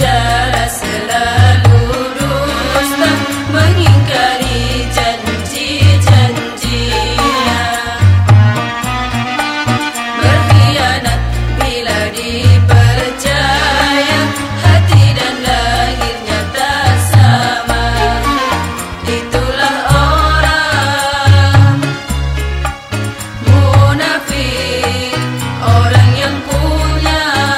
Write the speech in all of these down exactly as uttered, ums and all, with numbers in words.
bicara selalu dusta, mengingkari janji-janjinya, berkhianat bila dipercaya, hati dan lahirnya tak sama. Itulah orang munafik, orang yang punya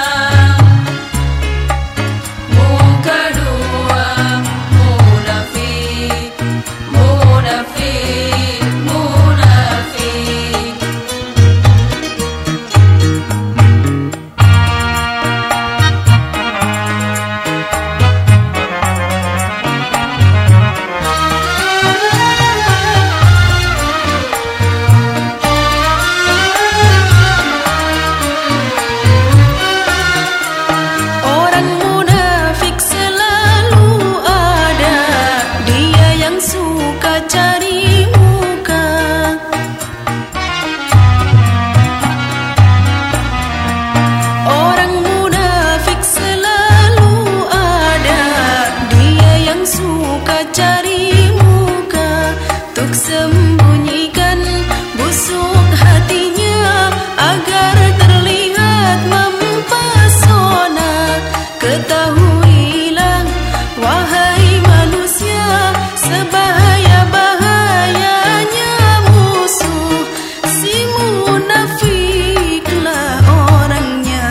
muka dua. Munafik, munafik, munafik. Orang munafik selalu ada, dia yang suka cari muka. Orang munafik selalu ada, dia yang suka cari muka, tuk sembunyikan busuk hatinya agar terlihat mempesona. Ketahuilah wahai manusia, sebahaya-bahayanya musuh, si munafiklah orangnya.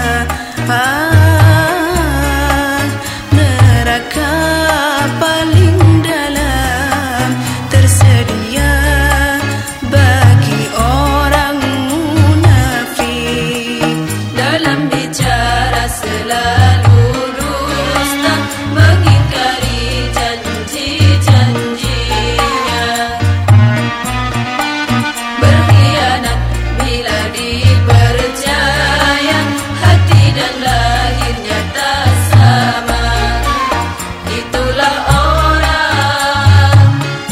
Ah, neraka paling dalam tersedia bagi orang munafik. Dalam bicara selalu dusta, mengingkari janji-janjinya, berkhianat bila dipercaya, hati dan lahirnya tak sama. Itulah orang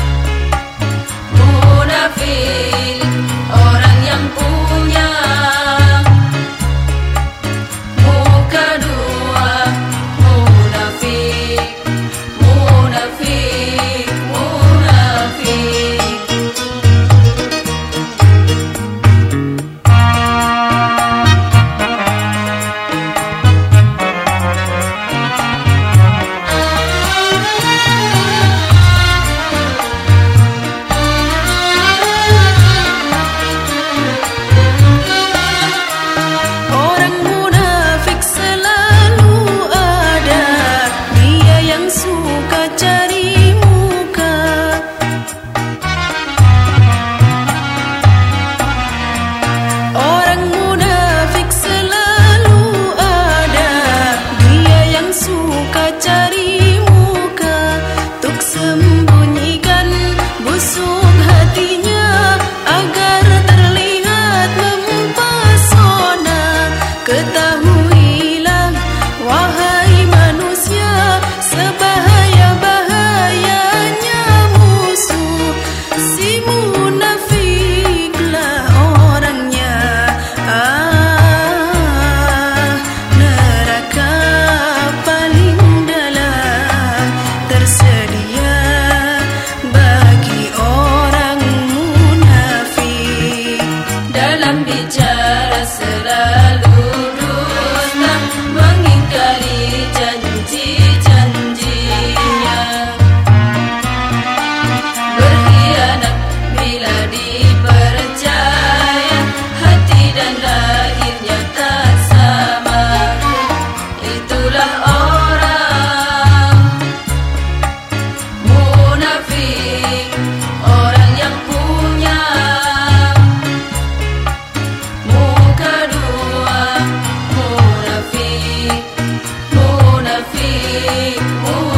munafik, orang yang punya muka dua. Munafik, munafik, munafik. Orang munafik selalu ada, dia yang suka cari muka. Orang munafik selalu ada, dia yang suka cari muka, tuk sembunyikan busuk hatinya agar terlihat mempesona. Ketahuilah wahai manusia, sebahaya-bahayanya musuh, si munafiklah orangnya. Ah, neraka paling dalam tersedia bagi orang munafik. Dalam bicara selalu dusta, mengingkari janji-janjinya, berkhianat bila dipercaya, hati dan lahirnya tak sama. Itulah orang munafik, orang yang punya muka dua. Munafik, munafik, munafik.